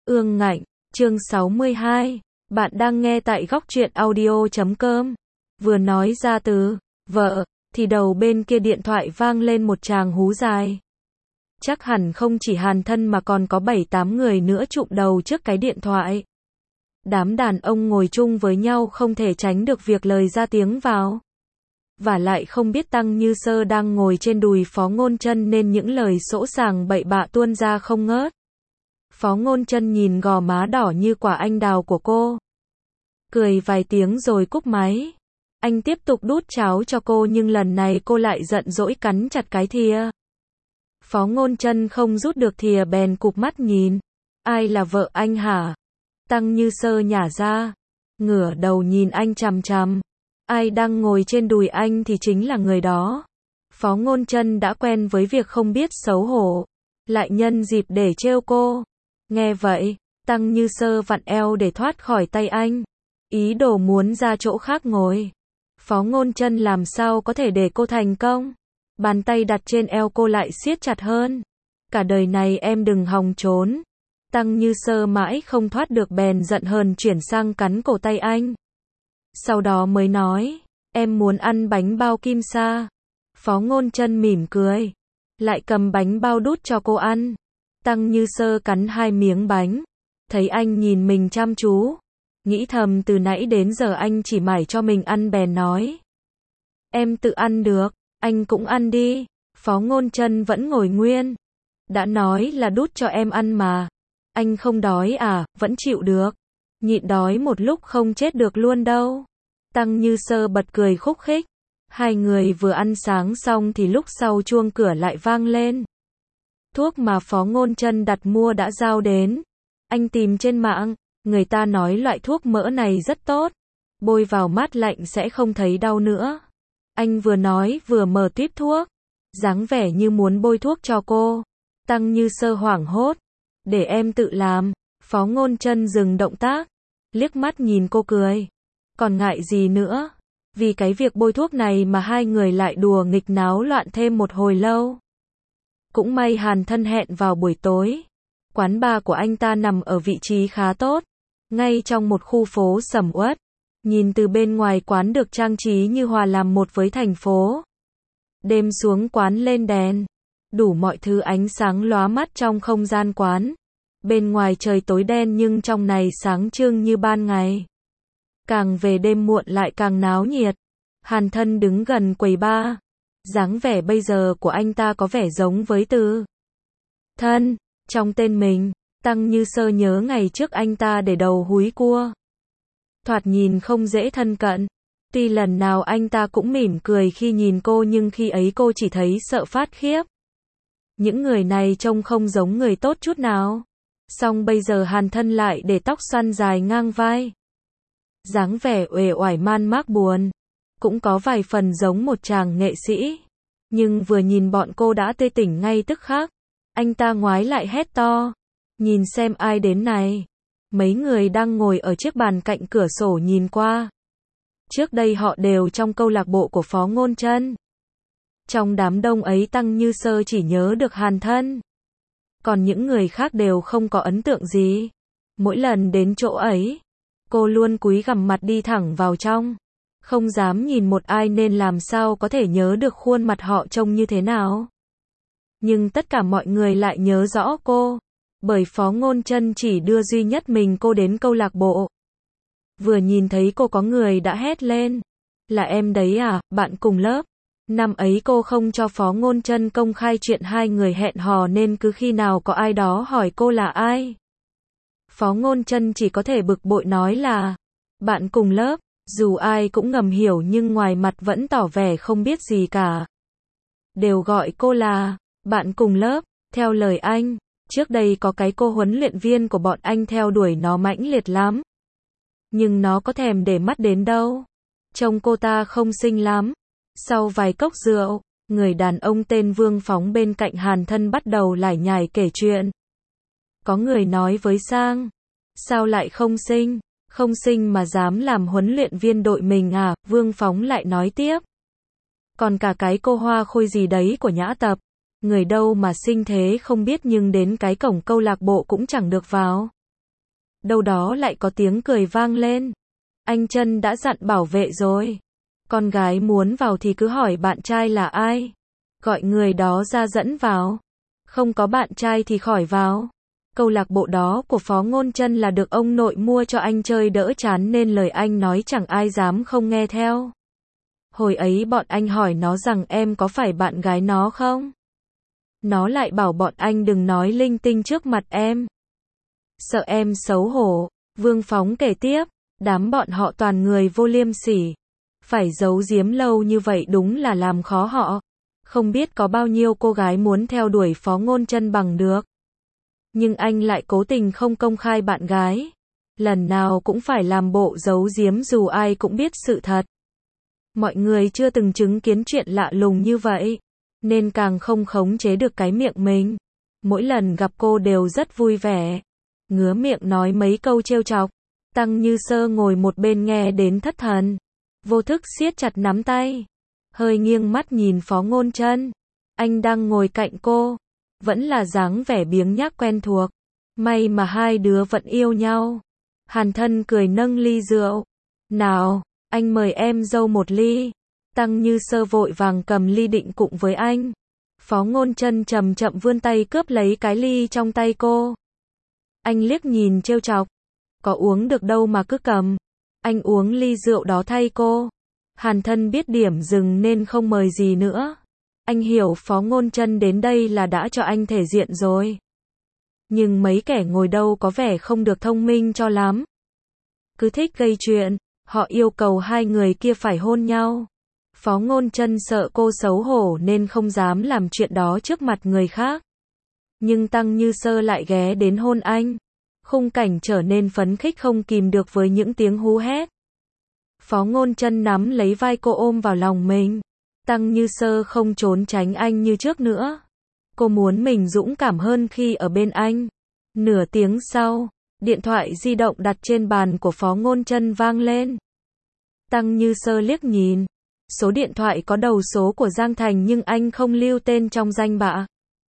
Ương Ngạnh, chương 62. Bạn đang nghe tại góc truyện audio.com. Vừa nói ra từ vợ, thì đầu bên kia điện thoại vang lên một tràng hú dài. Chắc hẳn không chỉ Hàn Thân mà còn có 7-8 người nữa chụm đầu trước cái điện thoại. Đám đàn ông ngồi chung với nhau không thể tránh được việc lời ra tiếng vào. Vả lại không biết Tăng Như Sơ đang ngồi trên đùi Phó Ngôn Chân nên những lời sỗ sàng bậy bạ tuôn ra không ngớt. Phó Ngôn Chân nhìn gò má đỏ như quả anh đào của cô, cười vài tiếng rồi cúp máy. Anh tiếp tục đút cháo cho cô nhưng lần này cô lại giận dỗi cắn chặt cái thìa. Phó Ngôn Chân không rút được thìa bèn cụp mắt nhìn. Ai là vợ anh hả? Tăng Như Sơ nhả ra, ngửa đầu nhìn anh chằm chằm. Ai đang ngồi trên đùi anh thì chính là người đó. Phó Ngôn Chân đã quen với việc không biết xấu hổ, lại nhân dịp để trêu cô. Nghe vậy, Tăng Như Sơ vặn eo để thoát khỏi tay anh, ý đồ muốn ra chỗ khác ngồi. Phó Ngôn Chân làm sao có thể để cô thành công. Bàn tay đặt trên eo cô lại siết chặt hơn. Cả đời này em đừng hòng trốn. Tăng Như Sơ mãi không thoát được bèn giận hờn chuyển sang cắn cổ tay anh. Sau đó mới nói, em muốn ăn bánh bao kim sa. Phó Ngôn Chân mỉm cười, lại cầm bánh bao đút cho cô ăn. Tăng Như Sơ cắn 2 miếng bánh, thấy anh nhìn mình chăm chú, nghĩ thầm từ nãy đến giờ anh chỉ mải cho mình ăn bèn nói. Em tự ăn được, anh cũng ăn đi. Phó Ngôn Chân vẫn ngồi nguyên. Đã nói là đút cho em ăn mà. Anh không đói à, vẫn chịu được. Nhịn đói một lúc không chết được luôn đâu. Tăng Như Sơ bật cười khúc khích. Hai người vừa ăn sáng xong thì lúc sau chuông cửa lại vang lên. Thuốc mà Phó Ngôn Chân đặt mua đã giao đến. Anh tìm trên mạng, người ta nói loại thuốc mỡ này rất tốt, bôi vào mát lạnh sẽ không thấy đau nữa. Anh vừa nói vừa mở tuýp thuốc, dáng vẻ như muốn bôi thuốc cho cô. Tăng Như Sơ hoảng hốt. Để em tự làm. Phó Ngôn Chân dừng động tác, liếc mắt nhìn cô cười. Còn ngại gì nữa? Vì cái việc bôi thuốc này mà hai người lại đùa nghịch náo loạn thêm một hồi lâu. Cũng may Hàn Thân hẹn vào buổi tối. Quán bar của anh ta nằm ở vị trí khá tốt, ngay trong một khu phố sầm uất. Nhìn từ bên ngoài quán được trang trí như hòa làm một với thành phố. Đêm xuống quán lên đèn, đủ mọi thứ ánh sáng lóa mắt trong không gian quán. Bên ngoài trời tối đen nhưng trong này sáng trưng như ban ngày. Càng về đêm muộn lại càng náo nhiệt. Hàn Thân đứng gần quầy bar. Dáng vẻ bây giờ của anh ta có vẻ giống với từ thân trong tên mình. Tăng Như Sơ nhớ ngày trước anh ta để đầu húi cua, thoạt nhìn không dễ thân cận. Tuy lần nào anh ta cũng mỉm cười khi nhìn cô nhưng khi ấy cô chỉ thấy sợ phát khiếp. Những người này trông không giống người tốt chút nào. Song bây giờ Hàn Thân lại để tóc xoăn dài ngang vai, dáng vẻ uể oải man mác buồn, cũng có vài phần giống một chàng nghệ sĩ. Nhưng vừa nhìn bọn cô đã tê tỉnh ngay tức khắc. Anh ta ngoái lại hét to, nhìn xem ai đến này. Mấy người đang ngồi ở chiếc bàn cạnh cửa sổ nhìn qua. Trước đây họ đều trong câu lạc bộ của Phó Ngôn Chân. Trong đám đông ấy Tăng Như Sơ chỉ nhớ được Hàn Thân. Còn những người khác đều không có ấn tượng gì. Mỗi lần đến chỗ ấy, cô luôn cúi gằm mặt đi thẳng vào trong. Không dám nhìn một ai nên làm sao có thể nhớ được khuôn mặt họ trông như thế nào. Nhưng tất cả mọi người lại nhớ rõ cô, bởi Phó Ngôn Chân chỉ đưa duy nhất mình cô đến câu lạc bộ. Vừa nhìn thấy cô có người đã hét lên. Là em đấy à, bạn cùng lớp. Năm ấy cô không cho Phó Ngôn Chân công khai chuyện hai người hẹn hò nên cứ khi nào có ai đó hỏi cô là ai, Phó Ngôn Chân chỉ có thể bực bội nói là bạn cùng lớp. Dù ai cũng ngầm hiểu nhưng ngoài mặt vẫn tỏ vẻ không biết gì cả. Đều gọi cô là bạn cùng lớp. Theo lời anh, trước đây có cái cô huấn luyện viên của bọn anh theo đuổi nó mãnh liệt lắm. Nhưng nó có thèm để mắt đến đâu. Trông cô ta không xinh lắm. Sau vài cốc rượu, người đàn ông tên Vương Phóng bên cạnh Hàn Thân bắt đầu lải nhải kể chuyện. Có người nói với Sang, sao lại không xinh? Không xinh mà dám làm huấn luyện viên đội mình à? Vương Phóng lại nói tiếp. Còn cả cái cô Hoa Khôi gì đấy của Nhã Tập, người đâu mà xinh thế không biết nhưng đến cái cổng câu lạc bộ cũng chẳng được vào. đâu đó lại có tiếng cười vang lên. Anh Trân đã dặn bảo vệ rồi. Con gái muốn vào thì cứ hỏi bạn trai là ai. Gọi người đó ra dẫn vào. Không có bạn trai thì khỏi vào. Câu lạc bộ đó của Phó Ngôn Trân là được ông nội mua cho anh chơi đỡ chán nên lời anh nói chẳng ai dám không nghe theo. Hồi ấy bọn anh hỏi nó rằng em có phải bạn gái nó không? Nó lại bảo bọn anh đừng nói linh tinh trước mặt em. Sợ em xấu hổ, Vương Phóng kể tiếp, đám bọn họ toàn người vô liêm sỉ. Phải giấu giếm lâu như vậy đúng là làm khó họ. Không biết có bao nhiêu cô gái muốn theo đuổi Phó Ngôn Trân bằng được. Nhưng anh lại cố tình không công khai bạn gái. Lần nào cũng phải làm bộ giấu giếm dù ai cũng biết sự thật. Mọi người chưa từng chứng kiến chuyện lạ lùng như vậy, nên càng không khống chế được cái miệng mình. Mỗi lần gặp cô đều rất vui vẻ, ngứa miệng nói mấy câu trêu chọc. Tăng Như Sơ ngồi một bên nghe đến thất thần, vô thức siết chặt nắm tay, hơi nghiêng mắt nhìn Phó Ngôn Trân. Anh đang ngồi cạnh cô, vẫn là dáng vẻ biếng nhác quen thuộc. May mà hai đứa vẫn yêu nhau. Hàn Thân cười nâng ly rượu. Nào, anh mời em dâu một ly. Tăng Như Sơ vội vàng cầm ly định cụng với anh. Phó Ngôn Trân chậm chậm vươn tay cướp lấy cái ly trong tay cô. Anh liếc nhìn trêu chọc. Có uống được đâu mà cứ cầm. Anh uống ly rượu đó thay cô. Hàn Thân biết điểm dừng nên không mời gì nữa. Anh hiểu Phó Ngôn Trân đến đây là đã cho anh thể diện rồi. Nhưng mấy kẻ ngồi đâu có vẻ không được thông minh cho lắm. Cứ thích gây chuyện, họ yêu cầu hai người kia phải hôn nhau. Phó Ngôn Trân sợ cô xấu hổ nên không dám làm chuyện đó trước mặt người khác. Nhưng Tăng Như Sơ lại ghé đến hôn anh. Khung cảnh trở nên phấn khích không kìm được với những tiếng hú hét. Phó Ngôn Trân nắm lấy vai cô ôm vào lòng mình. Tăng Như Sơ không trốn tránh anh như trước nữa. Cô muốn mình dũng cảm hơn khi ở bên anh. Nửa tiếng sau, điện thoại di động đặt trên bàn của Phó Ngôn Trân vang lên. Tăng Như Sơ liếc nhìn. Số điện thoại có đầu số của Giang Thành nhưng anh không lưu tên trong danh bạ.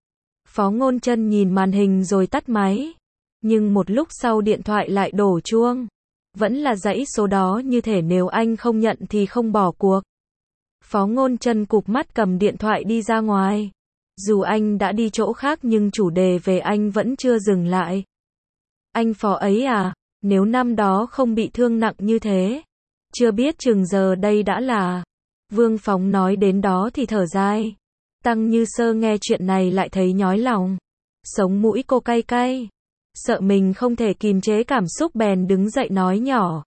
Phó Ngôn Trân nhìn màn hình rồi tắt máy. Nhưng một lúc sau điện thoại lại đổ chuông. Vẫn là dãy số đó như thể nếu anh không nhận thì không bỏ cuộc. Phó Ngôn Trân cụp mắt cầm điện thoại đi ra ngoài. Dù anh đã đi chỗ khác nhưng chủ đề về anh vẫn chưa dừng lại. Anh Phó ấy à, nếu năm đó không bị thương nặng như thế, chưa biết chừng giờ đây đã là. Vương Phóng nói đến đó thì thở dài. Tăng Như Sơ nghe chuyện này lại thấy nhói lòng. Sống mũi cô cay cay. Sợ mình không thể kìm chế cảm xúc bèn đứng dậy nói nhỏ.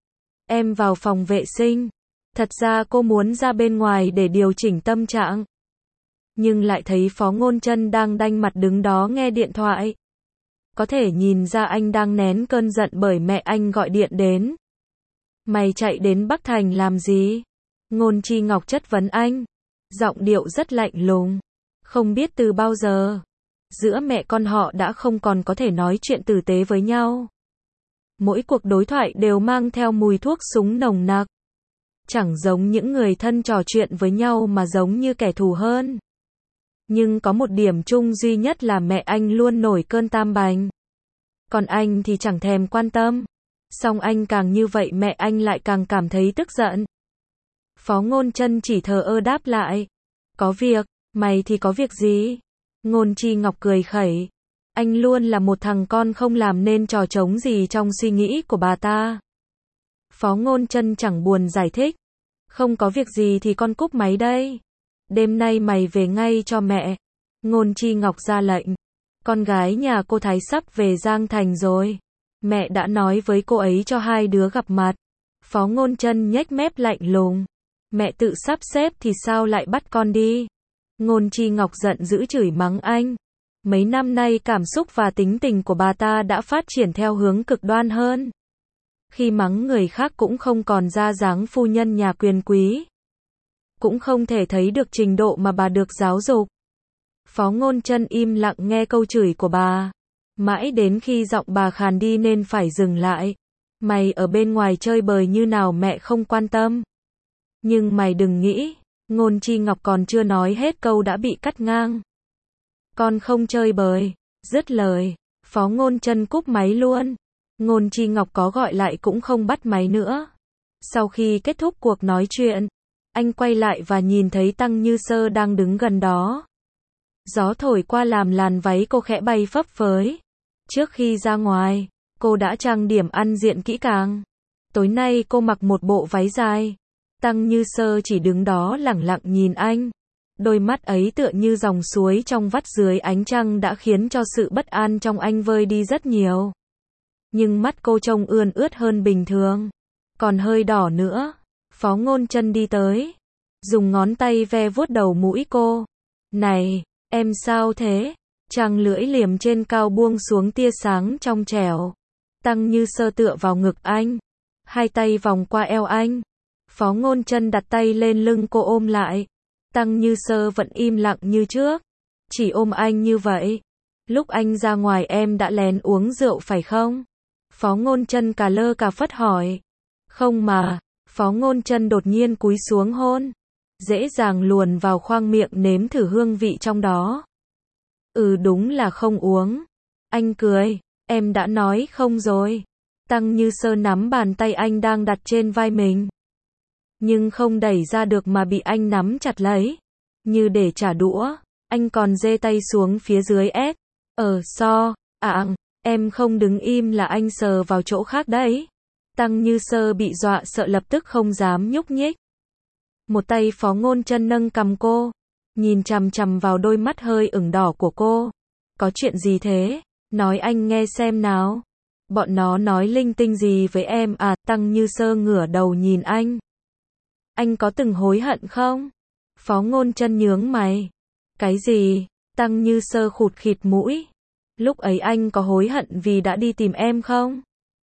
Em vào phòng vệ sinh. Thật ra cô muốn ra bên ngoài để điều chỉnh tâm trạng. Nhưng lại thấy Phó Ngôn Trân đang đanh mặt đứng đó nghe điện thoại. Có thể nhìn ra anh đang nén cơn giận bởi mẹ anh gọi điện đến. Mày chạy đến Bắc Thành làm gì? Ngôn Chi Ngọc chất vấn anh. Giọng điệu rất lạnh lùng. Không biết từ bao giờ, giữa mẹ con họ đã không còn có thể nói chuyện tử tế với nhau. Mỗi cuộc đối thoại đều mang theo mùi thuốc súng nồng nặc. Chẳng giống những người thân trò chuyện với nhau mà giống như kẻ thù hơn. Nhưng có một điểm chung duy nhất là mẹ anh luôn nổi cơn tam bành. Còn anh thì chẳng thèm quan tâm. Song anh càng như vậy mẹ anh lại càng cảm thấy tức giận. Phó Ngôn Trân chỉ thờ ơ đáp lại. Có việc, mày thì có việc gì? Ngôn Chi Ngọc cười khẩy. Anh luôn là một thằng con không làm nên trò trống gì trong suy nghĩ của bà ta. Phó Ngôn Trân chẳng buồn giải thích. Không có việc gì thì con cúp máy đây. Đêm nay mày về ngay cho mẹ. Ngôn Chi Ngọc ra lệnh. Con gái nhà cô Thái sắp về Giang Thành rồi. Mẹ đã nói với cô ấy cho hai đứa gặp mặt. Phó Ngôn Trân nhếch mép lạnh lùng. Mẹ tự sắp xếp thì sao lại bắt con đi? Ngôn Chi Ngọc giận dữ chửi mắng anh. Mấy năm nay cảm xúc và tính tình của bà ta đã phát triển theo hướng cực đoan hơn. Khi mắng người khác cũng không còn ra dáng phu nhân nhà quyền quý. Cũng không thể thấy được trình độ mà bà được giáo dục. Phó Ngôn Trân im lặng nghe câu chửi của bà. Mãi đến khi giọng bà khàn đi nên phải dừng lại. Mày ở bên ngoài chơi bời như nào mẹ không quan tâm. Nhưng mày đừng nghĩ. Ngôn Chi Ngọc còn chưa nói hết câu đã bị cắt ngang. Con không chơi bời. Dứt lời, Phó Ngôn Trân cúp máy luôn. Ngôn Chi Ngọc có gọi lại cũng không bắt máy nữa. Sau khi kết thúc cuộc nói chuyện, anh quay lại và nhìn thấy Tăng Như Sơ đang đứng gần đó. Gió thổi qua làm làn váy cô khẽ bay phấp phới. Trước khi ra ngoài, cô đã trang điểm ăn diện kỹ càng. Tối nay cô mặc một bộ váy dài. Tăng Như Sơ chỉ đứng đó lẳng lặng nhìn anh. Đôi mắt ấy tựa như dòng suối trong vắt dưới ánh trăng đã khiến cho sự bất an trong anh vơi đi rất nhiều. Nhưng mắt cô trông ươn ướt hơn bình thường. Còn hơi đỏ nữa. Phó Ngôn Chân đi tới. Dùng ngón tay ve vuốt đầu mũi cô. Này, em sao thế? Trăng lưỡi liềm trên cao buông xuống tia sáng trong trẻo. Tăng Như Sơ tựa vào ngực anh. Hai tay vòng qua eo anh. Phó Ngôn Chân đặt tay lên lưng cô ôm lại. Tăng Như Sơ vẫn im lặng như trước. Chỉ ôm anh như vậy. Lúc anh ra ngoài em đã lén uống rượu phải không? Phó Ngôn Chân cà lơ cà phất hỏi. Không mà. Phó Ngôn Chân đột nhiên cúi xuống hôn. Dễ dàng luồn vào khoang miệng nếm thử hương vị trong đó. Đúng là không uống. Anh cười. Em đã nói không rồi. Tăng Như Sơ nắm bàn tay anh đang đặt trên vai mình. Nhưng không đẩy ra được mà bị anh nắm chặt lấy. Như để trả đũa. Anh còn giơ tay xuống phía dưới ép. Em không đứng im là anh sờ vào chỗ khác đấy. Tăng Như Sơ bị dọa sợ lập tức không dám nhúc nhích. Một tay Phó Ngôn Chân nâng cằm cô. Nhìn chằm chằm vào đôi mắt hơi ửng đỏ của cô. Có chuyện gì thế? Nói anh nghe xem nào. Bọn nó nói linh tinh gì với em à? Tăng Như Sơ ngửa đầu nhìn anh. Anh có từng hối hận không? Phó Ngôn Chân nhướng mày. Cái gì? Tăng Như Sơ khụt khịt mũi. Lúc ấy anh có hối hận vì đã đi tìm em không?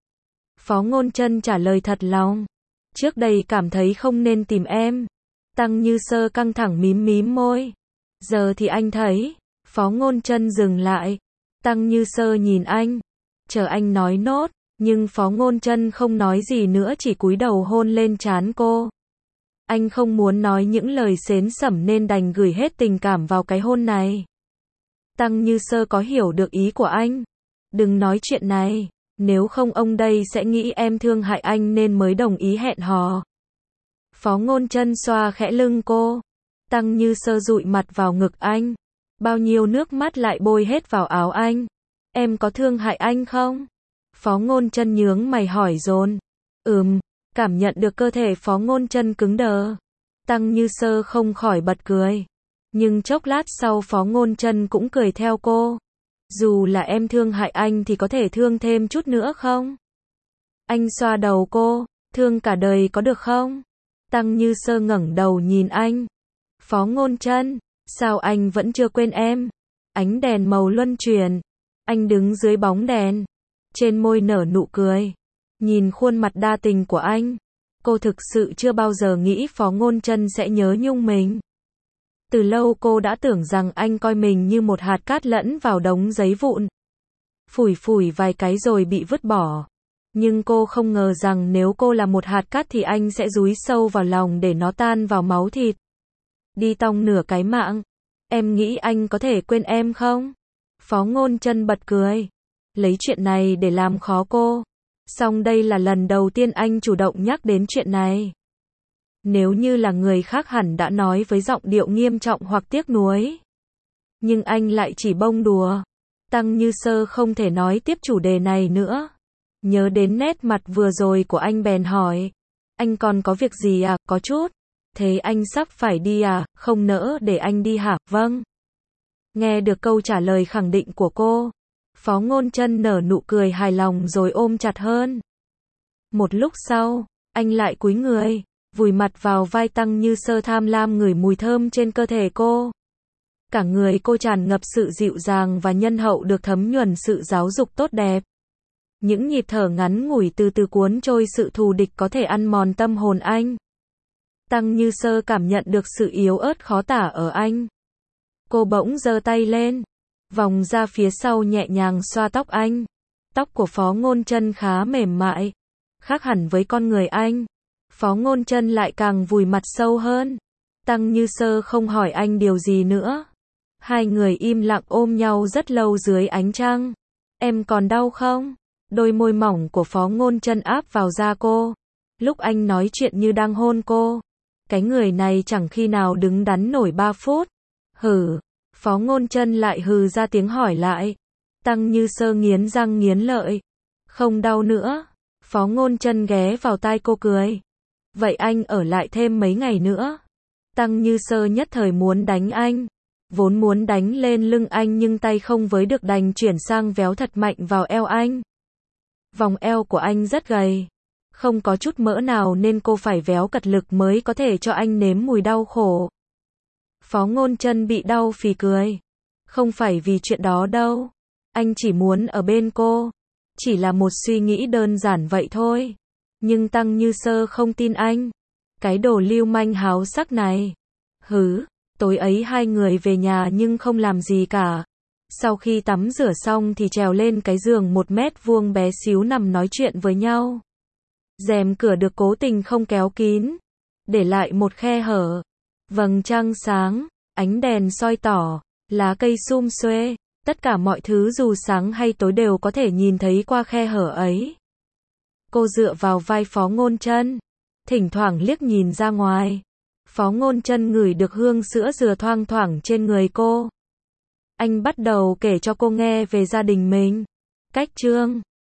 Phó Ngôn Chân trả lời thật lòng. Trước đây cảm thấy không nên tìm em. Tăng Như Sơ căng thẳng mím mím môi. Giờ thì anh thấy. Phó Ngôn Chân dừng lại. Tăng Như Sơ nhìn anh. Chờ anh nói nốt. Nhưng Phó Ngôn Chân không nói gì nữa, chỉ cúi đầu hôn lên trán cô. Anh không muốn nói những lời xến xẩm nên đành gửi hết tình cảm vào cái hôn này. Tăng Như Sơ có hiểu được ý của anh. Đừng nói chuyện này. Nếu không ông đây sẽ nghĩ em thương hại anh nên mới đồng ý hẹn hò. Phó Ngôn Chân xoa khẽ lưng cô. Tăng Như Sơ dụi mặt vào ngực anh. Bao nhiêu nước mắt lại bôi hết vào áo anh. Em có thương hại anh không? Phó Ngôn Chân nhướng mày hỏi dồn. Cảm nhận được cơ thể Phó Ngôn Chân cứng đờ. Tăng Như Sơ không khỏi bật cười. Nhưng chốc lát sau Phó Ngôn Chân cũng cười theo cô. Dù là em thương hại anh thì có thể thương thêm chút nữa không? Anh xoa đầu cô. Thương cả đời có được không? Tăng Như Sơ ngẩng đầu nhìn anh. Phó Ngôn Chân, sao anh vẫn chưa quên em? Ánh đèn màu luân chuyển. Anh đứng dưới bóng đèn. Trên môi nở nụ cười. Nhìn khuôn mặt đa tình của anh. Cô thực sự chưa bao giờ nghĩ Phó Ngôn Chân sẽ nhớ nhung mình. Từ lâu cô đã tưởng rằng anh coi mình như một hạt cát lẫn vào đống giấy vụn. Phủi phủi vài cái rồi bị vứt bỏ. Nhưng cô không ngờ rằng nếu cô là một hạt cát thì anh sẽ dúi sâu vào lòng để nó tan vào máu thịt. Đi tong nửa cái mạng. Em nghĩ anh có thể quên em không? Phó Ngôn Chân bật cười. Lấy chuyện này để làm khó cô. Song đây là lần đầu tiên anh chủ động nhắc đến chuyện này. Nếu như là người khác hẳn đã nói với giọng điệu nghiêm trọng hoặc tiếc nuối. Nhưng anh lại chỉ bông đùa. Tăng Như Sơ không thể nói tiếp chủ đề này nữa. Nhớ đến nét mặt vừa rồi của anh bèn hỏi. Anh còn có việc gì à? Có chút. Thế anh sắp phải đi à? Không nỡ để anh đi hả? Vâng. Nghe được câu trả lời khẳng định của cô. Phó Ngôn Chân nở nụ cười hài lòng rồi ôm chặt hơn. Một lúc sau, anh lại cúi người, vùi mặt vào vai Tăng Như Sơ tham lam ngửi mùi thơm trên cơ thể cô. Cả người cô tràn ngập sự dịu dàng và nhân hậu được thấm nhuần sự giáo dục tốt đẹp. Những nhịp thở ngắn ngủi từ từ cuốn trôi sự thù địch có thể ăn mòn tâm hồn anh. Tăng Như Sơ cảm nhận được sự yếu ớt khó tả ở anh. Cô bỗng giơ tay lên, vòng ra phía sau nhẹ nhàng xoa tóc anh. Tóc của Phó Ngôn Chân khá mềm mại, khác hẳn với con người anh. Phó Ngôn Chân lại càng vùi mặt sâu hơn. Tăng Như Sơ không hỏi anh điều gì nữa. Hai người im lặng ôm nhau rất lâu dưới ánh trăng. Em còn đau không? Đôi môi mỏng của Phó Ngôn Chân áp vào da cô. Lúc anh nói chuyện như đang hôn cô. Cái người này chẳng khi nào đứng đắn nổi 3 phút. Hử. Phó Ngôn Chân lại hừ ra tiếng hỏi lại. Tăng Như Sơ nghiến răng nghiến lợi. Không đau nữa. Phó Ngôn Chân ghé vào tai cô cười. Vậy anh ở lại thêm mấy ngày nữa. Tăng Như Sơ nhất thời muốn đánh anh. Vốn muốn đánh lên lưng anh nhưng tay không với được đành chuyển sang véo thật mạnh vào eo anh. Vòng eo của anh rất gầy. Không có chút mỡ nào nên cô phải véo cật lực mới có thể cho anh nếm mùi đau khổ. Phó Ngôn Chân bị đau phì cười. Không phải vì chuyện đó đâu. Anh chỉ muốn ở bên cô. Chỉ là một suy nghĩ đơn giản vậy thôi. Nhưng Tăng Như Sơ không tin anh. Cái đồ lưu manh háo sắc này. Hứ, tối ấy hai người về nhà nhưng không làm gì cả. Sau khi tắm rửa xong thì trèo lên cái giường 1 mét vuông bé xíu nằm nói chuyện với nhau. Rèm cửa được cố tình không kéo kín, để lại một khe hở. Vầng trăng sáng, ánh đèn soi tỏ, lá cây sum xuê, tất cả mọi thứ dù sáng hay tối đều có thể nhìn thấy qua khe hở ấy. Cô dựa vào vai Phó Ngôn Chân, thỉnh thoảng liếc nhìn ra ngoài. Phó Ngôn Chân ngửi được hương sữa dừa thoang thoảng trên người cô. Anh bắt đầu kể cho cô nghe về gia đình mình. Cách chương